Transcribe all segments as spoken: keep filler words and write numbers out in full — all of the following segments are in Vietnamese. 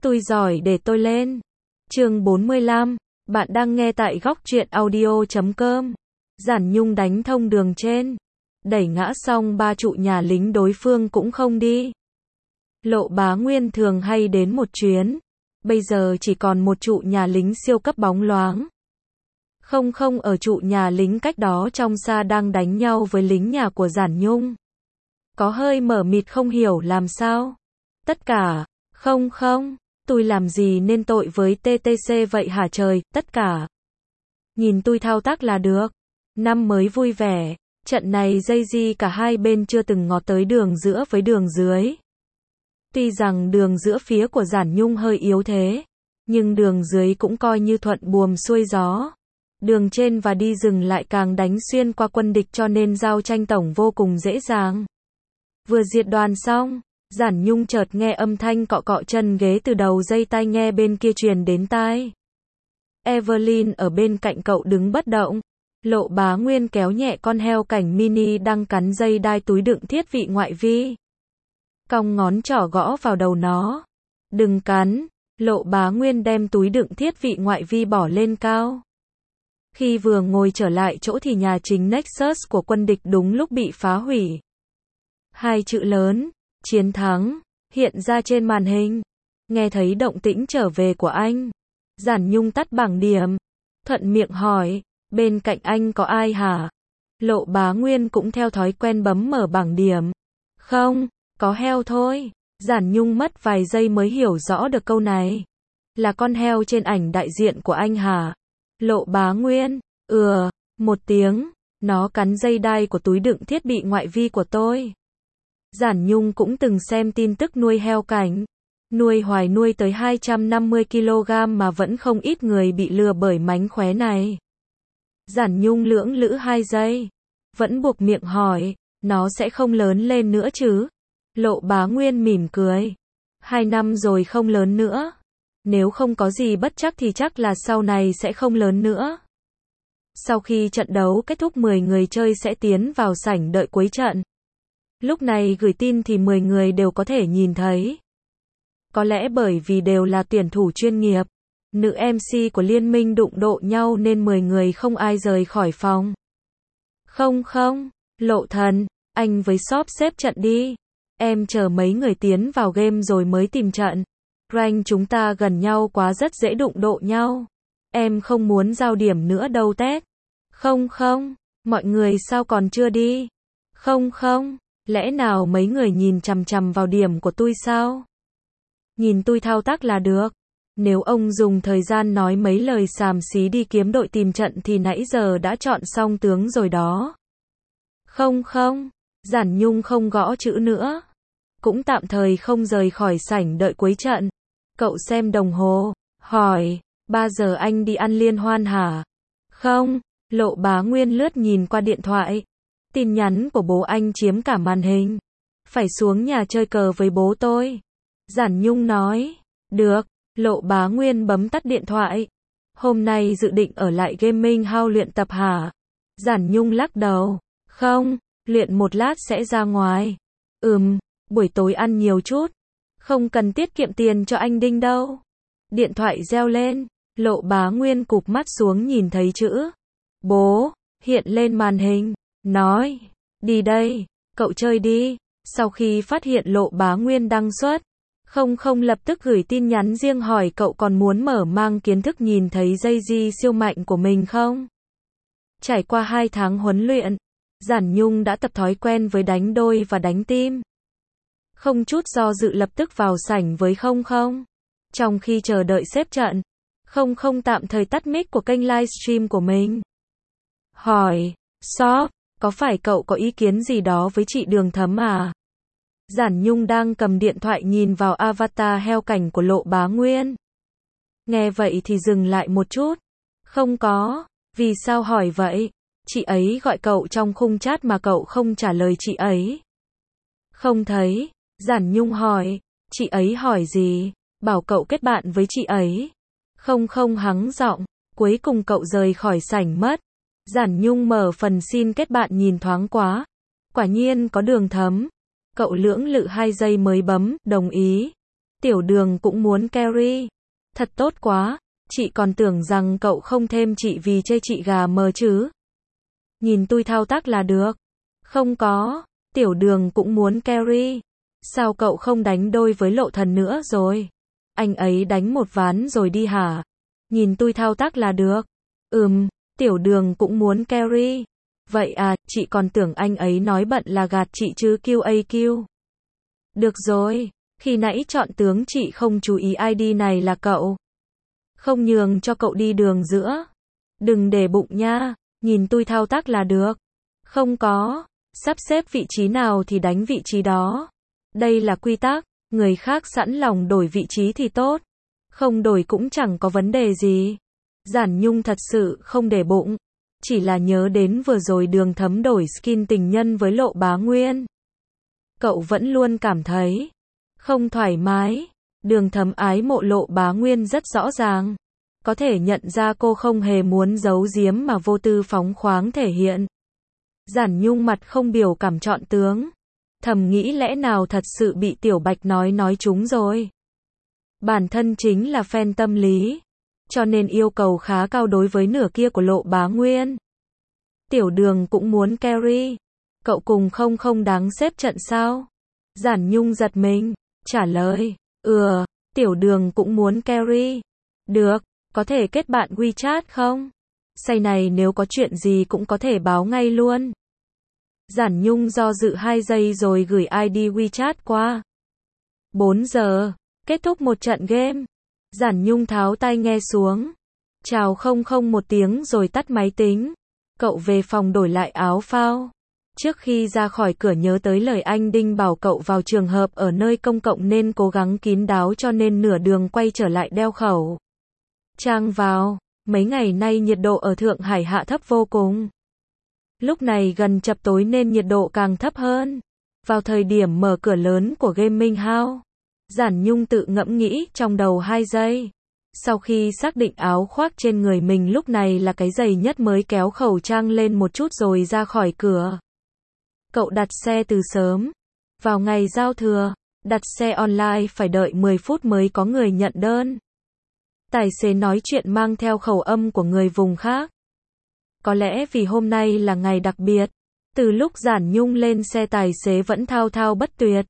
Tôi giỏi để tôi lên. Chương bốn mươi lăm. Bạn đang nghe tại góc truyện audio chấm com. Giản Nhung đánh thông đường trên. Đẩy ngã xong ba trụ nhà lính đối phương cũng không đi. Lộ Bá Nguyên thường hay đến một chuyến. Bây giờ chỉ còn một trụ nhà lính siêu cấp bóng loáng. Không không ở trụ nhà lính cách đó trong xa đang đánh nhau với lính nhà của Giản Nhung. Có hơi mở mịt không hiểu làm sao. Tất cả, không không, tôi làm gì nên tội với tê tê xê vậy hả trời, tất cả. Nhìn tôi thao tác là được. Năm mới vui vẻ, trận này dây di cả hai bên chưa từng ngọt tới đường giữa với đường dưới. Tuy rằng đường giữa phía của Giản Nhung hơi yếu thế, nhưng đường dưới cũng coi như thuận buồm xuôi gió. Đường trên và đi rừng lại càng đánh xuyên qua quân địch cho nên giao tranh tổng vô cùng dễ dàng. Vừa diệt đoàn xong, Giản Nhung chợt nghe âm thanh cọ cọ chân ghế từ đầu dây tai nghe bên kia truyền đến tai. Evelyn ở bên cạnh cậu đứng bất động. Lộ Bá Nguyên kéo nhẹ con heo cảnh mini đang cắn dây đai túi đựng thiết bị ngoại vi. Cong ngón trỏ gõ vào đầu nó. Đừng cắn. Lộ Bá Nguyên đem túi đựng thiết bị ngoại vi bỏ lên cao. Khi vừa ngồi trở lại chỗ thì nhà chính Nexus của quân địch đúng lúc bị phá hủy. Hai chữ lớn, chiến thắng, hiện ra trên màn hình. Nghe thấy động tĩnh trở về của anh. Giản Nhung tắt bảng điểm. Thuận miệng hỏi, bên cạnh anh có ai hả? Lộ Bá Nguyên cũng theo thói quen bấm mở bảng điểm. Không, có heo thôi. Giản Nhung mất vài giây mới hiểu rõ được câu này. Là con heo trên ảnh đại diện của anh hả? Lộ Bá Nguyên, ừ, một tiếng, nó cắn dây đai của túi đựng thiết bị ngoại vi của tôi. Giản Nhung cũng từng xem tin tức nuôi heo cảnh. Nuôi hoài nuôi tới hai trăm năm mươi ki lô gam mà vẫn không ít người bị lừa bởi mánh khóe này. Giản Nhung lưỡng lữ hai giây. Vẫn buộc miệng hỏi, nó sẽ không lớn lên nữa chứ? Lộ Bá Nguyên mỉm cười. Hai năm rồi không lớn nữa. Nếu không có gì bất trắc thì chắc là sau này sẽ không lớn nữa. Sau khi trận đấu kết thúc mười người chơi sẽ tiến vào sảnh đợi cuối trận. Lúc này gửi tin thì mười người đều có thể nhìn thấy. Có lẽ bởi vì đều là tuyển thủ chuyên nghiệp, nữ em xê của liên minh đụng độ nhau nên mười người không ai rời khỏi phòng. Không không, Lộ Thần, anh với shop xếp trận đi. Em chờ mấy người tiến vào game rồi mới tìm trận. Rank chúng ta gần nhau quá rất dễ đụng độ nhau. Em không muốn giao điểm nữa đâu tét. Không không, mọi người sao còn chưa đi? Không không, lẽ nào mấy người nhìn chằm chằm vào điểm của tôi sao? Nhìn tôi thao tác là được. Nếu ông dùng thời gian nói mấy lời xàm xí đi kiếm đội tìm trận thì nãy giờ đã chọn xong tướng rồi đó. Không không, Giản Nhung không gõ chữ nữa. Cũng tạm thời không rời khỏi sảnh đợi cuối trận. Cậu xem đồng hồ, hỏi, ba giờ anh đi ăn liên hoan hả? Không, Lộ Bá Nguyên lướt nhìn qua điện thoại. Tin nhắn của bố anh chiếm cả màn hình. Phải xuống nhà chơi cờ với bố tôi. Giản Nhung nói, được. Lộ Bá Nguyên bấm tắt điện thoại. Hôm nay dự định ở lại Gaming House luyện tập hả? Giản Nhung lắc đầu, không, luyện một lát sẽ ra ngoài. Ừm, buổi tối ăn nhiều chút. Không cần tiết kiệm tiền cho anh Đinh đâu. Điện thoại reo lên. Lộ Bá Nguyên cụp mắt xuống nhìn thấy chữ bố hiện lên màn hình. Nói, đi đây, cậu chơi đi. Sau khi phát hiện Lộ Bá Nguyên đăng xuất, Không không lập tức gửi tin nhắn riêng hỏi cậu còn muốn mở mang kiến thức nhìn thấy dây di siêu mạnh của mình không? Trải qua hai tháng huấn luyện, Giản Nhung đã tập thói quen với đánh đôi và đánh tim. Không chút do dự lập tức vào sảnh với không không. Trong khi chờ đợi xếp trận, không không tạm thời tắt mic của kênh livestream của mình. Hỏi, shop, có phải cậu có ý kiến gì đó với chị Đường Thấm à? Giản Nhung đang cầm điện thoại nhìn vào avatar heo cảnh của Lộ Bá Nguyên. Nghe vậy thì dừng lại một chút. Không có, vì sao hỏi vậy? Chị ấy gọi cậu trong khung chat mà cậu không trả lời chị ấy. Không thấy, Giản Nhung hỏi, chị ấy hỏi gì? Bảo cậu kết bạn với chị ấy. Không không hắng giọng, cuối cùng cậu rời khỏi sảnh mất. Giản Nhung mở phần xin kết bạn nhìn thoáng quá. Quả nhiên có Đường Thấm. Cậu lưỡng lự hai giây mới bấm, đồng ý. Tiểu Đường cũng muốn carry. Thật tốt quá, chị còn tưởng rằng cậu không thêm chị vì chê chị gà mờ chứ. Nhìn tôi thao tác là được. Không có, Tiểu Đường cũng muốn carry. Sao cậu không đánh đôi với Lộ Thần nữa rồi? Anh ấy đánh một ván rồi đi hả? Nhìn tôi thao tác là được. Ừm, Tiểu Đường cũng muốn carry. Vậy à, chị còn tưởng anh ấy nói bận là gạt chị chứ quy a quy. Được rồi, khi nãy chọn tướng chị không chú ý i đê này là cậu. Không nhường cho cậu đi đường giữa. Đừng để bụng nha, nhìn tôi thao tác là được. Không có, sắp xếp vị trí nào thì đánh vị trí đó. Đây là quy tắc, người khác sẵn lòng đổi vị trí thì tốt. Không đổi cũng chẳng có vấn đề gì. Giản Nhung thật sự không để bụng. Chỉ là nhớ đến vừa rồi Đường Thấm đổi skin tình nhân với Lộ Bá Nguyên. Cậu vẫn luôn cảm thấy không thoải mái. Đường Thấm ái mộ Lộ Bá Nguyên rất rõ ràng. Có thể nhận ra cô không hề muốn giấu giếm mà vô tư phóng khoáng thể hiện. Giản Nhung mặt không biểu cảm chọn tướng. Thầm nghĩ lẽ nào thật sự bị Tiểu Bạch nói nói trúng rồi. Bản thân chính là fan tâm lý. Cho nên yêu cầu khá cao đối với nửa kia của Lộ Bá Nguyên. Tiểu Đường cũng muốn carry. Cậu cùng không không đáng xếp trận sao? Giản Nhung giật mình, trả lời, ừ, Tiểu Đường cũng muốn carry. Được, có thể kết bạn WeChat không? Say này nếu có chuyện gì cũng có thể báo ngay luôn. Giản Nhung do dự hai giây rồi gửi i đê WeChat qua. bốn giờ, kết thúc một trận game. Giản Nhung tháo tai nghe xuống. Chào không không một tiếng rồi tắt máy tính. Cậu về phòng đổi lại áo phao. Trước khi ra khỏi cửa nhớ tới lời anh Đinh bảo cậu vào trường hợp ở nơi công cộng nên cố gắng kín đáo cho nên nửa đường quay trở lại đeo khẩu trang vào. Mấy ngày nay nhiệt độ ở Thượng Hải hạ thấp vô cùng. Lúc này gần chập tối nên nhiệt độ càng thấp hơn. Vào thời điểm mở cửa lớn của Gaming House, Giản Nhung tự ngẫm nghĩ trong đầu hai giây. Sau khi xác định áo khoác trên người mình lúc này là cái giày nhất mới kéo khẩu trang lên một chút rồi ra khỏi cửa. Cậu đặt xe từ sớm. Vào ngày giao thừa, đặt xe online phải đợi mười phút mới có người nhận đơn. Tài xế nói chuyện mang theo khẩu âm của người vùng khác. Có lẽ vì hôm nay là ngày đặc biệt. Từ lúc Giản Nhung lên xe tài xế vẫn thao thao bất tuyệt.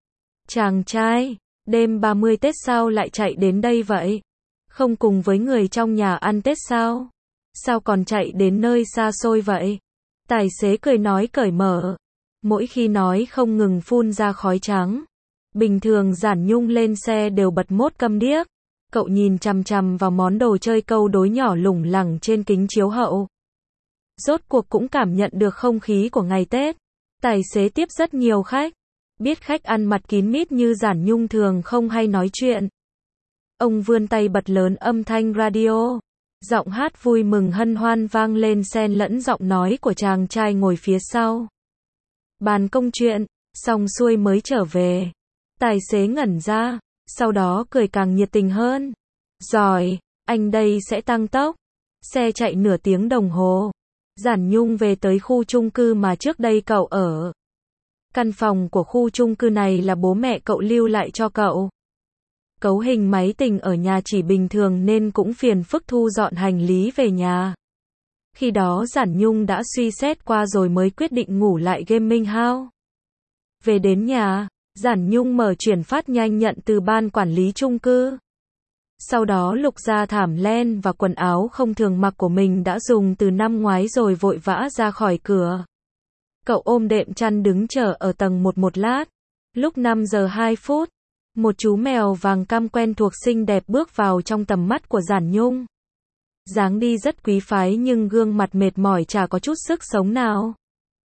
Chàng trai, đêm ba mươi Tết sao lại chạy đến đây vậy? Không cùng với người trong nhà ăn Tết sao? Sao còn chạy đến nơi xa xôi vậy? Tài xế cười nói cởi mở. Mỗi khi nói không ngừng phun ra khói trắng. Bình thường Giản Nhung lên xe đều bật mốt câm điếc. Cậu nhìn chằm chằm vào món đồ chơi câu đối nhỏ lủng lẳng trên kính chiếu hậu. Rốt cuộc cũng cảm nhận được không khí của ngày Tết. Tài xế tiếp rất nhiều khách. Biết khách ăn mặt kín mít như Giản Nhung thường không hay nói chuyện. Ông vươn tay bật lớn âm thanh radio. Giọng hát vui mừng hân hoan vang lên xen lẫn giọng nói của chàng trai ngồi phía sau. Bàn công chuyện, xong xuôi mới trở về. Tài xế ngẩn ra, sau đó cười càng nhiệt tình hơn. Giỏi, anh đây sẽ tăng tốc. Xe chạy nửa tiếng đồng hồ. Giản Nhung về tới khu chung cư mà trước đây cậu ở. Căn phòng của khu chung cư này là bố mẹ cậu lưu lại cho cậu. Cấu hình máy tính ở nhà chỉ bình thường nên cũng phiền phức thu dọn hành lý về nhà. Khi đó Giản Nhung đã suy xét qua rồi mới quyết định ngủ lại Gaming House. Về đến nhà, Giản Nhung mở chuyển phát nhanh nhận từ ban quản lý chung cư. Sau đó lục ra thảm len và quần áo không thường mặc của mình đã dùng từ năm ngoái rồi vội vã ra khỏi cửa. Cậu ôm đệm chăn đứng chờ ở tầng một một lát. Lúc năm giờ hai phút, một chú mèo vàng cam quen thuộc xinh đẹp bước vào trong tầm mắt của Giản Nhung. Dáng đi rất quý phái nhưng gương mặt mệt mỏi chả có chút sức sống nào.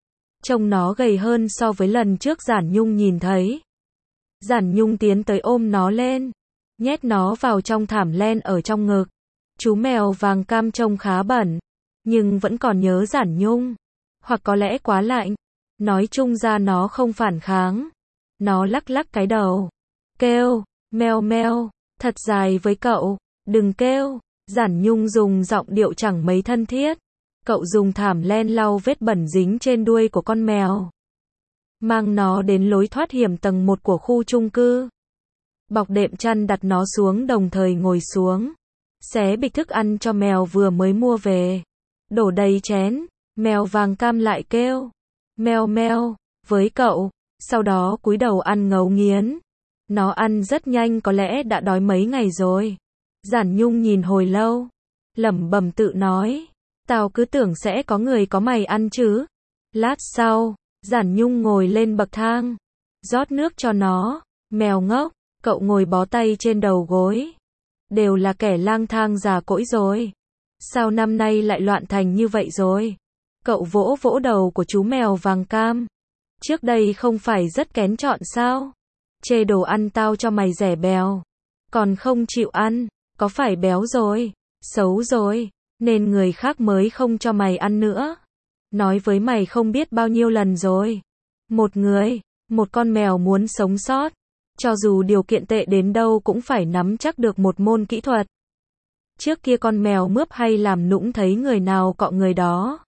Trông nó gầy hơn so với lần trước Giản Nhung nhìn thấy. Giản Nhung tiến tới ôm nó lên, nhét nó vào trong thảm len ở trong ngực. Chú mèo vàng cam trông khá bẩn, nhưng vẫn còn nhớ Giản Nhung. Hoặc có lẽ quá lạnh. Nói chung ra nó không phản kháng. Nó lắc lắc cái đầu. Kêu, meo meo, thật dài với cậu, đừng kêu. Giản Nhung dùng giọng điệu chẳng mấy thân thiết. Cậu dùng thảm len lau vết bẩn dính trên đuôi của con mèo. Mang nó đến lối thoát hiểm tầng một của khu chung cư. bọc đệm chăn đặt nó xuống đồng thời ngồi xuống. Xé bịch thức ăn cho mèo vừa mới mua về. Đổ đầy chén, mèo vàng cam lại kêu. Meo meo, với cậu, sau đó cúi đầu ăn ngấu nghiến. Nó ăn rất nhanh có lẽ đã đói mấy ngày rồi. Giản Nhung nhìn hồi lâu, lẩm bẩm tự nói. Tao cứ tưởng sẽ có người có mày ăn chứ. Lát sau, Giản Nhung ngồi lên bậc thang, rót nước cho nó. Mèo ngốc, cậu ngồi bó tay trên đầu gối. Đều là kẻ lang thang già cỗi rồi. Sao năm nay lại loạn thành như vậy rồi? Cậu vỗ vỗ đầu của chú mèo vàng cam. Trước đây không phải rất kén chọn sao? Chê đồ ăn tao cho mày rẻ bèo. Còn không chịu ăn, có phải béo rồi, xấu rồi, nên người khác mới không cho mày ăn nữa. Nói với mày không biết bao nhiêu lần rồi. Một người, một con mèo muốn sống sót, cho dù điều kiện tệ đến đâu cũng phải nắm chắc được một môn kỹ thuật. Trước kia con mèo mướp hay làm nũng thấy người nào cọ người đó.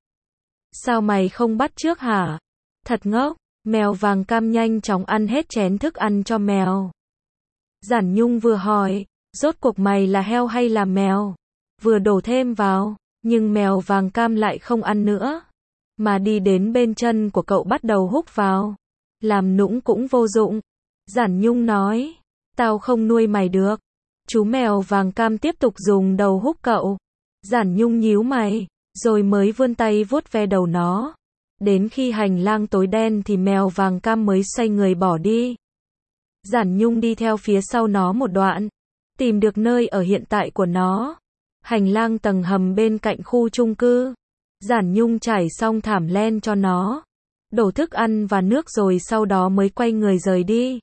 Sao mày không bắt trước hả? Thật ngốc, mèo vàng cam nhanh chóng ăn hết chén thức ăn cho mèo. Giản Nhung vừa hỏi, rốt cuộc mày là heo hay là mèo? Vừa đổ thêm vào, nhưng mèo vàng cam lại không ăn nữa. Mà đi đến bên chân của cậu bắt đầu húc vào. Làm nũng cũng vô dụng. Giản Nhung nói, tao không nuôi mày được. Chú mèo vàng cam tiếp tục dùng đầu húc cậu. Giản Nhung nhíu mày, rồi mới vươn tay vuốt ve đầu nó. Đến khi hành lang tối đen thì mèo vàng cam mới xoay người bỏ đi. Giản Nhung đi theo phía sau nó một đoạn, tìm được nơi ở hiện tại của nó. Hành lang tầng hầm bên cạnh khu chung cư. Giản Nhung trải xong thảm len cho nó, đổ thức ăn và nước rồi sau đó mới quay người rời đi.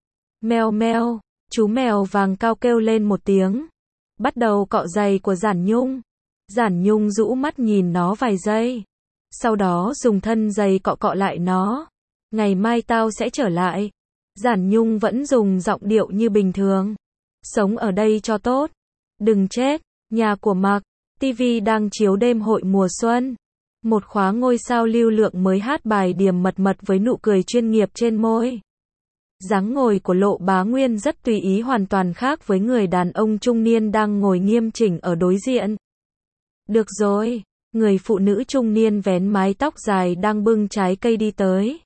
Meo meo, chú mèo vàng cao kêu lên một tiếng, bắt đầu cọ giày của Giản Nhung. Giản Nhung rũ mắt nhìn nó vài giây, sau đó dùng thân giày cọ cọ lại nó. Ngày mai tao sẽ trở lại. Giản Nhung vẫn dùng giọng điệu như bình thường. Sống ở đây cho tốt. Đừng chết. Nhà của Mạc, ti vi đang chiếu đêm hội mùa xuân. Một khóa ngôi sao lưu lượng mới hát bài Điềm Mật Mật với nụ cười chuyên nghiệp trên môi. Dáng ngồi của Lộ Bá Nguyên rất tùy ý, hoàn toàn khác với người đàn ông trung niên đang ngồi nghiêm chỉnh ở đối diện. Được rồi, người phụ nữ trung niên vén mái tóc dài đang bưng trái cây đi tới.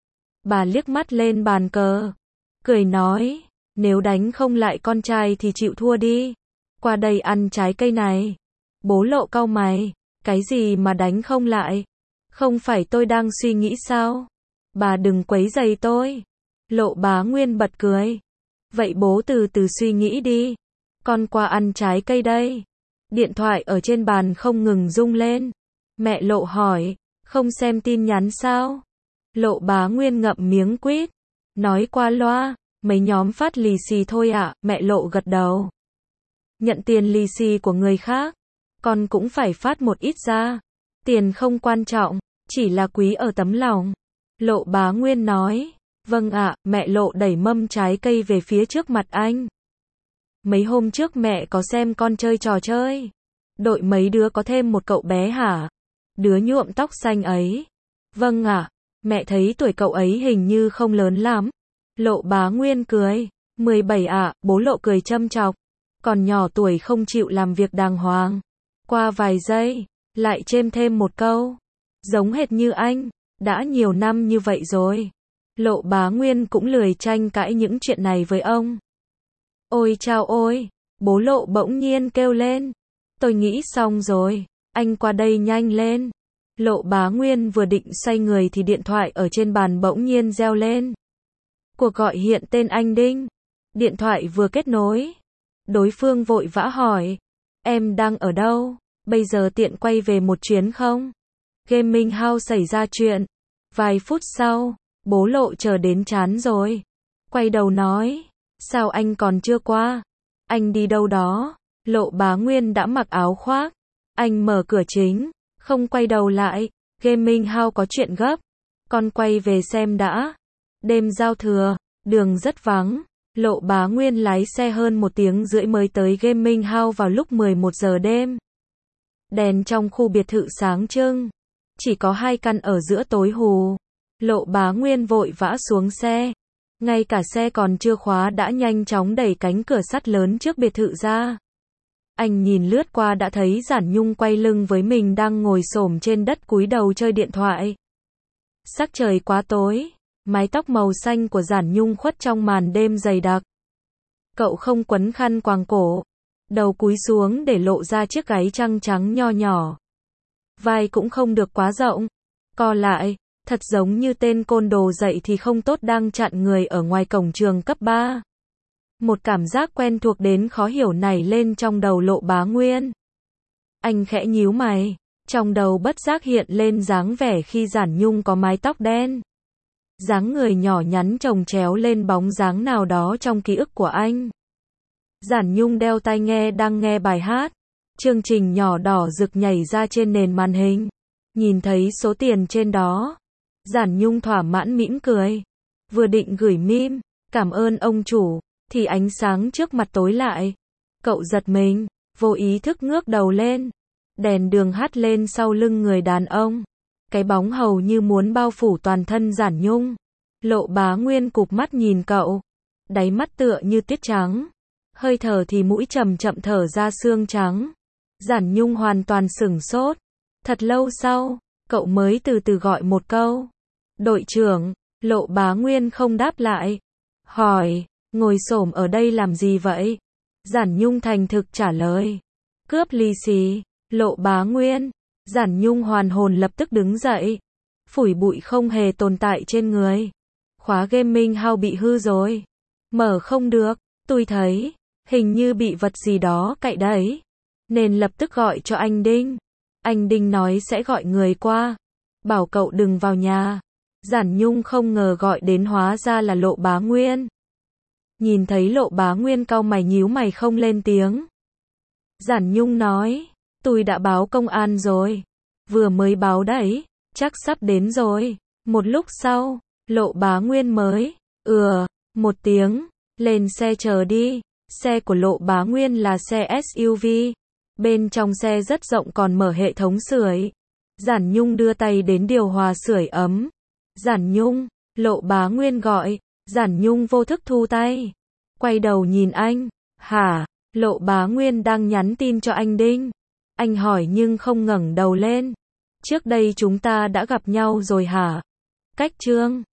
Bà liếc mắt lên bàn cờ, cười nói, nếu đánh không lại con trai thì chịu thua đi. Qua đây ăn trái cây này. Bố Lộ cau mày, cái gì mà đánh không lại? Không phải tôi đang suy nghĩ sao? Bà đừng quấy rầy tôi. Lộ Bá Nguyên bật cười. Vậy bố từ từ suy nghĩ đi. Con qua ăn trái cây đây. Điện thoại ở trên bàn không ngừng rung lên. Mẹ Lộ hỏi, không xem tin nhắn sao? Lộ Bá Nguyên ngậm miếng quýt, nói qua loa, mấy nhóm phát lì xì thôi ạ. Mẹ Lộ gật đầu. Nhận tiền lì xì của người khác, con cũng phải phát một ít ra. Tiền không quan trọng, chỉ là quý ở tấm lòng. Lộ Bá Nguyên nói, vâng ạ. Mẹ Lộ đẩy mâm trái cây về phía trước mặt anh. Mấy hôm trước mẹ có xem con chơi trò chơi. Đội mấy đứa có thêm một cậu bé hả? Đứa nhuộm tóc xanh ấy. Vâng ạ. Mẹ thấy tuổi cậu ấy hình như không lớn lắm. Lộ Bá Nguyên cười. mười bảy ạ. Bố Lộ cười châm chọc. Còn nhỏ tuổi không chịu làm việc đàng hoàng. Qua vài giây, lại chêm thêm một câu. Giống hệt như anh, đã nhiều năm như vậy rồi. Lộ Bá Nguyên cũng lười tranh cãi những chuyện này với ông. Ôi chao ôi, bố Lộ bỗng nhiên kêu lên. Tôi nghĩ xong rồi, anh qua đây nhanh lên. Lộ Bá Nguyên vừa định xoay người thì điện thoại ở trên bàn bỗng nhiên reo lên. Cuộc gọi hiện tên anh Đinh. Điện thoại vừa kết nối. Đối phương vội vã hỏi, em đang ở đâu, bây giờ tiện quay về một chuyến không? Gaming House xảy ra chuyện. Vài phút sau, bố Lộ chờ đến chán rồi. Quay đầu nói, sao anh còn chưa qua? Anh đi đâu đó? Lộ Bá Nguyên đã mặc áo khoác. Anh mở cửa chính, không quay đầu lại. Gaming House có chuyện gấp. Con quay về xem đã. Đêm giao thừa, đường rất vắng. Lộ Bá Nguyên lái xe hơn một tiếng rưỡi mới tới Gaming House vào lúc mười một giờ đêm. Đèn trong khu biệt thự sáng trưng. Chỉ có hai căn ở giữa tối hù. Lộ Bá Nguyên vội vã xuống xe. Ngay cả xe còn chưa khóa đã nhanh chóng đẩy cánh cửa sắt lớn trước biệt thự ra. Anh nhìn lướt qua đã thấy Giản Nhung quay lưng với mình đang ngồi xổm trên đất cúi đầu chơi điện thoại. Sắc trời quá tối, mái tóc màu xanh của Giản Nhung khuất trong màn đêm dày đặc. Cậu không quấn khăn quàng cổ, đầu cúi xuống để lộ ra chiếc gáy trăng trắng nho nhỏ. Vai cũng không được quá rộng, co lại, thật giống như tên côn đồ dậy thì không tốt đang chặn người ở ngoài cổng trường cấp ba. Một cảm giác quen thuộc đến khó hiểu nảy lên trong đầu Lộ Bá Nguyên. Anh khẽ nhíu mày, trong đầu bất giác hiện lên dáng vẻ khi Giản Nhung có mái tóc đen. Dáng người nhỏ nhắn chồng chéo lên bóng dáng nào đó trong ký ức của anh. Giản Nhung đeo tai nghe đang nghe bài hát. Chương trình nhỏ đỏ rực nhảy ra trên nền màn hình. Nhìn thấy số tiền trên đó, Giản Nhung thỏa mãn mỉm cười. Vừa định gửi meme, cảm ơn ông chủ, thì ánh sáng trước mặt tối lại. Cậu giật mình, vô ý thức ngước đầu lên. Đèn đường hắt lên sau lưng người đàn ông. Cái bóng hầu như muốn bao phủ toàn thân Giản Nhung. Lộ Bá Nguyên cụp mắt nhìn cậu. Đáy mắt tựa như tiết trắng. Hơi thở thì mũi chậm chậm thở ra xương trắng. Giản Nhung hoàn toàn sửng sốt. Thật lâu sau, cậu mới từ từ gọi một câu. Đội trưởng. Lộ Bá Nguyên không đáp lại. Hỏi, ngồi xổm ở đây làm gì vậy? Giản Nhung thành thực trả lời. Cướp lì xì. Lộ Bá Nguyên. Giản Nhung hoàn hồn lập tức đứng dậy. Phủi bụi không hề tồn tại trên người. Khóa gaming house bị hư rồi. Mở không được. Tôi thấy, hình như bị vật gì đó cạy đấy. Nên lập tức gọi cho anh Đinh. Anh Đinh nói sẽ gọi người qua. Bảo cậu đừng vào nhà. Giản Nhung không ngờ gọi đến hóa ra là Lộ Bá Nguyên. Nhìn thấy Lộ Bá Nguyên cau mày nhíu mày không lên tiếng. Giản Nhung nói, tôi đã báo công an rồi. Vừa mới báo đấy, chắc sắp đến rồi. Một lúc sau, Lộ Bá Nguyên mới, ừa, một tiếng, lên xe chờ đi. Xe của Lộ Bá Nguyên là xe ét u vê. Bên trong xe rất rộng còn mở hệ thống sưởi. Giản Nhung đưa tay đến điều hòa sưởi ấm. Giản Nhung, Lộ Bá Nguyên gọi. Giản Nhung vô thức thu tay. Quay đầu nhìn anh. Hả? Lộ Bá Nguyên đang nhắn tin cho anh Đinh. Anh hỏi nhưng không ngẩng đầu lên. Trước đây chúng ta đã gặp nhau rồi hả? Cách chương